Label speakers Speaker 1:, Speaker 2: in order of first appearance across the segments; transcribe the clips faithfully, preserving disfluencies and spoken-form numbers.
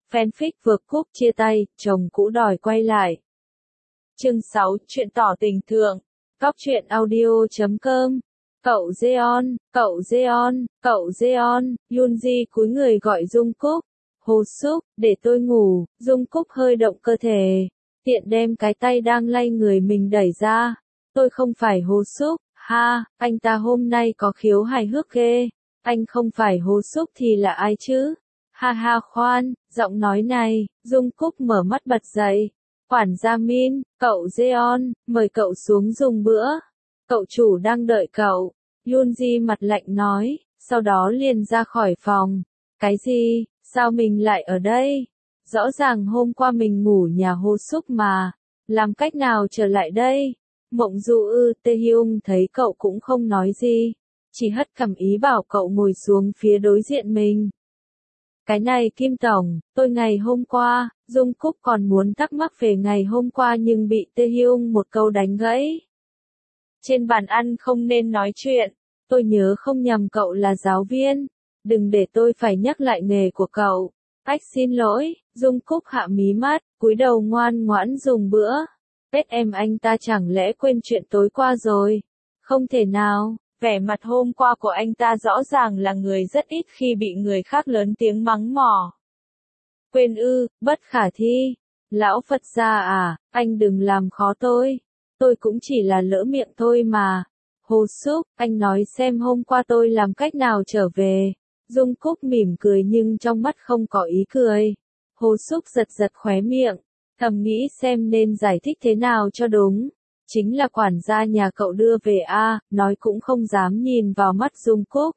Speaker 1: Fanfic vượt cúp chia tay, chồng cũ đòi quay lại. Chương sáu, chuyện tỏ tình thượng. Góc truyện audio chấm com. Cậu Jeon, cậu Jeon, cậu Jeon, Yoonji cúi người gọi Jungkook. Hồ Súc, để tôi ngủ. Jungkook hơi động cơ thể, tiện đem cái tay đang lay người mình đẩy ra. Tôi không phải Hồ Súc, ha, anh ta hôm nay có khiếu hài hước ghê. Anh không phải Hồ Súc thì là ai chứ? Ha ha khoan, giọng nói này, Jungkook mở mắt bật dậy. Quản gia Min, cậu Jeon, mời cậu xuống dùng bữa. Cậu chủ đang đợi cậu. Yoonji mặt lạnh nói, sau đó liền ra khỏi phòng. Cái gì, sao mình lại ở đây? Rõ ràng hôm qua mình ngủ nhà Hồ Súc mà. Làm cách nào trở lại đây? Mộng Du ư, Taehyung thấy cậu cũng không nói gì. Chỉ hất cằm ý bảo cậu ngồi xuống phía đối diện mình. Cái này Kim Tổng, tôi ngày hôm qua, Jungkook còn muốn thắc mắc về ngày hôm qua nhưng bị Taehyung một câu đánh gãy. Trên bàn ăn không nên nói chuyện, tôi nhớ không nhầm cậu là giáo viên, đừng để tôi phải nhắc lại nghề của cậu. Ách xin lỗi, Jungkook hạ mí mắt, cúi đầu ngoan ngoãn dùng bữa. Pết em anh ta chẳng lẽ quên chuyện tối qua rồi? Không thể nào. Vẻ mặt hôm qua của anh ta rõ ràng là người rất ít khi bị người khác lớn tiếng mắng mỏ. Quên ư, bất khả thi. Lão Phật gia à, anh đừng làm khó tôi. Tôi cũng chỉ là lỡ miệng thôi mà. Hồ Súc, anh nói xem hôm qua tôi làm cách nào trở về. Jungkook mỉm cười nhưng trong mắt không có ý cười. Hồ Súc giật giật khóe miệng, thầm nghĩ xem nên giải thích thế nào cho đúng. Chính là quản gia nhà cậu đưa về a, à, nói cũng không dám nhìn vào mắt Jungkook.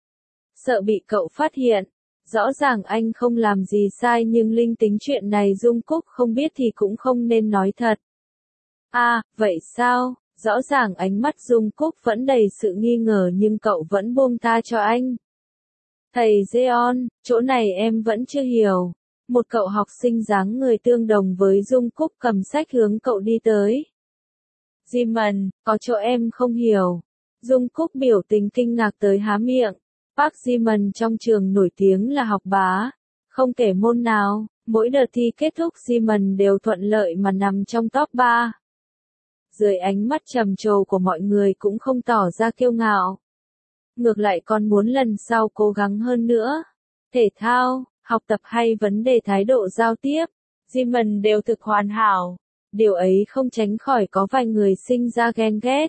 Speaker 1: Sợ bị cậu phát hiện. Rõ ràng anh không làm gì sai nhưng linh tính chuyện này Jungkook không biết thì cũng không nên nói thật. A, à, vậy sao? Rõ ràng ánh mắt Jungkook vẫn đầy sự nghi ngờ nhưng cậu vẫn buông tha cho anh. Thầy Jeon, chỗ này em vẫn chưa hiểu. Một cậu học sinh dáng người tương đồng với Jungkook cầm sách hướng cậu đi tới. Jimin, có chỗ em không hiểu. Jungkook biểu tình kinh ngạc tới há miệng. Park Jimin trong trường nổi tiếng là học bá. Không kể môn nào, mỗi đợt thi kết thúc Jimin đều thuận lợi mà nằm trong top ba. Dưới ánh mắt trầm trồ của mọi người cũng không tỏ ra kiêu ngạo. Ngược lại còn muốn lần sau cố gắng hơn nữa. Thể thao, học tập hay vấn đề thái độ giao tiếp, Jimin đều thực hoàn hảo. Điều ấy không tránh khỏi có vài người sinh ra ghen ghét.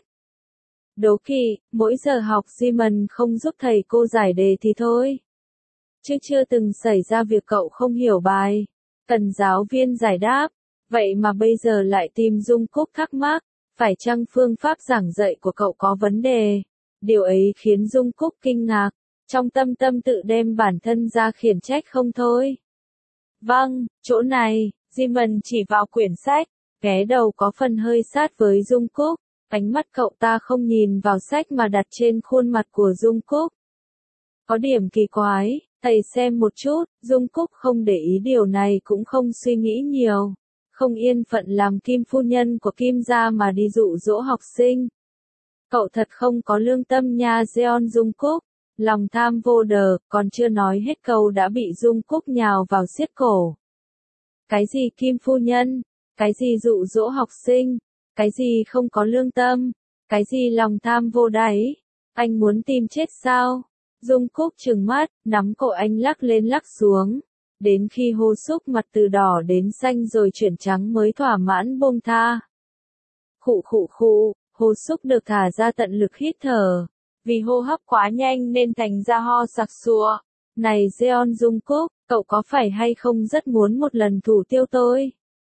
Speaker 1: Đố kỵ, mỗi giờ học Jimin không giúp thầy cô giải đề thì thôi. Chứ chưa từng xảy ra việc cậu không hiểu bài, cần giáo viên giải đáp. Vậy mà bây giờ lại tìm Jungkook thắc mắc, phải chăng phương pháp giảng dạy của cậu có vấn đề? Điều ấy khiến Jungkook kinh ngạc, trong tâm tâm tự đem bản thân ra khiển trách không thôi. Vâng, chỗ này, Jimin chỉ vào quyển sách. Ghé đầu có phần hơi sát với Jungkook, ánh mắt cậu ta không nhìn vào sách mà đặt trên khuôn mặt của Jungkook. Có điểm kỳ quái, thầy xem một chút, Jungkook không để ý điều này cũng không suy nghĩ nhiều. Không yên phận làm Kim phu nhân của Kim gia mà đi dụ dỗ học sinh. Cậu thật không có lương tâm nha Jeon. Jungkook, lòng tham vô đờ, còn chưa nói hết câu đã bị Jungkook nhào vào siết cổ. Cái gì Kim phu nhân? Cái gì dụ dỗ học sinh? Cái gì không có lương tâm? Cái gì lòng tham vô đáy? Anh muốn tìm chết sao? Jungkook trừng mắt, nắm cổ anh lắc lên lắc xuống. Đến khi Hồ Súc mặt từ đỏ đến xanh rồi chuyển trắng mới thỏa mãn buông tha. Khụ khụ khụ, Hồ Súc được thả ra tận lực hít thở. Vì hô hấp quá nhanh nên thành ra ho sặc sụa. Này Jeon Jungkook, cậu có phải hay không rất muốn một lần thủ tiêu tôi?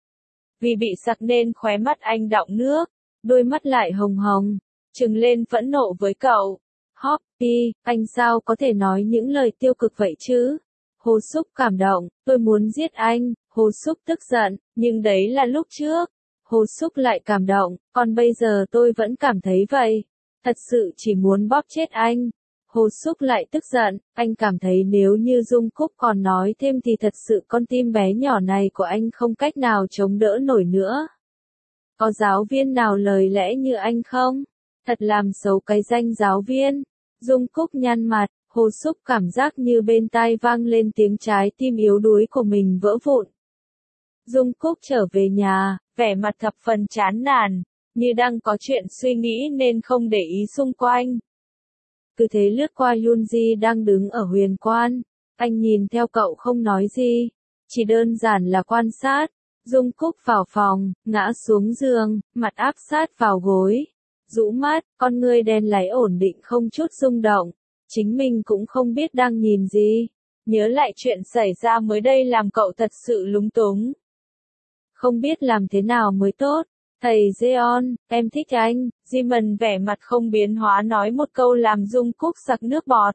Speaker 1: Vì bị sặc nên khóe mắt anh đọng nước, đôi mắt lại hồng hồng, trừng lên phẫn nộ với cậu. Hoppy, anh sao có thể nói những lời tiêu cực vậy chứ? Hồ Súc cảm động, tôi muốn giết anh. Hồ Súc tức giận, nhưng đấy là lúc trước. Hồ Súc lại cảm động, còn bây giờ tôi vẫn cảm thấy vậy. Thật sự chỉ muốn bóp chết anh. Hồ Súc lại tức giận, anh cảm thấy nếu như Jungkook còn nói thêm thì thật sự con tim bé nhỏ này của anh không cách nào chống đỡ nổi nữa. Có giáo viên nào lời lẽ như anh không? Thật làm xấu cái danh giáo viên. Jungkook nhăn mặt, Hồ Súc cảm giác như bên tai vang lên tiếng trái tim yếu đuối của mình vỡ vụn. Dung Cúc trở về nhà, vẻ mặt thập phần chán nản, như đang có chuyện suy nghĩ nên không để ý xung quanh. Cứ thế lướt qua Yunji đang đứng ở huyền quan, anh nhìn theo cậu không nói gì, chỉ đơn giản là quan sát. Dung Cúc vào phòng, ngã xuống giường, mặt áp sát vào gối, rũ mắt, con ngươi đen láy ổn định không chút rung động, chính mình cũng không biết đang nhìn gì. Nhớ lại chuyện xảy ra mới đây làm cậu thật sự lúng túng. Không biết làm thế nào mới tốt. Thầy Jeon, em thích anh. Jimon vẻ mặt không biến hóa nói một câu làm Dung Cúc sặc nước bọt.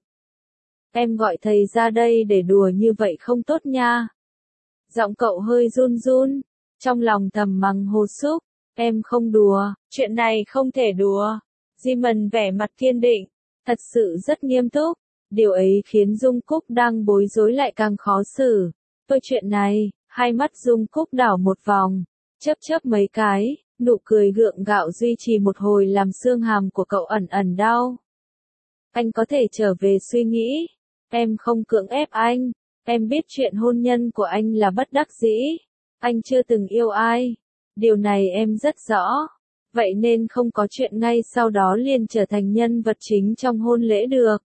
Speaker 1: Em gọi thầy ra đây để đùa như vậy không tốt nha. Giọng cậu hơi run run, trong lòng thầm mắng Hồ Súc, em không đùa, chuyện này không thể đùa. Jimon vẻ mặt kiên định, thật sự rất nghiêm túc, điều ấy khiến Dung Cúc đang bối rối lại càng khó xử. Tôi chuyện này, hai mắt Dung Cúc đảo một vòng, chớp chớp mấy cái, nụ cười gượng gạo duy trì một hồi làm xương hàm của cậu ẩn ẩn đau. Anh có thể trở về suy nghĩ, em không cưỡng ép anh. Em biết chuyện hôn nhân của anh là bất đắc dĩ, anh chưa từng yêu ai, điều này em rất rõ, vậy nên không có chuyện ngay sau đó liền trở thành nhân vật chính trong hôn lễ được.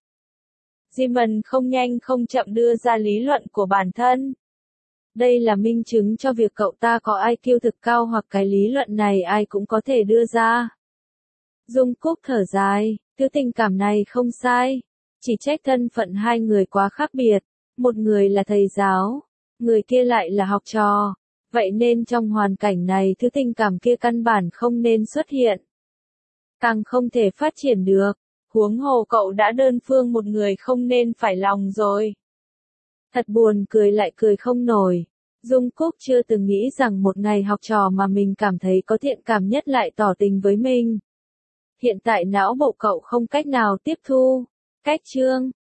Speaker 1: Jimon không nhanh không chậm đưa ra lý luận của bản thân. Đây là minh chứng cho việc cậu ta có i kiu thực cao hoặc cái lý luận này ai cũng có thể đưa ra. Dung Cúc thở dài, thứ tình cảm này không sai, chỉ trách thân phận hai người quá khác biệt. Một người là thầy giáo, người kia lại là học trò, vậy nên trong hoàn cảnh này thứ tình cảm kia căn bản không nên xuất hiện. Càng không thể phát triển được, huống hồ cậu đã đơn phương một người không nên phải lòng rồi. Thật buồn cười lại cười không nổi, Dung Cúc chưa từng nghĩ rằng một ngày học trò mà mình cảm thấy có thiện cảm nhất lại tỏ tình với mình. Hiện tại não bộ cậu không cách nào tiếp thu. Cách chương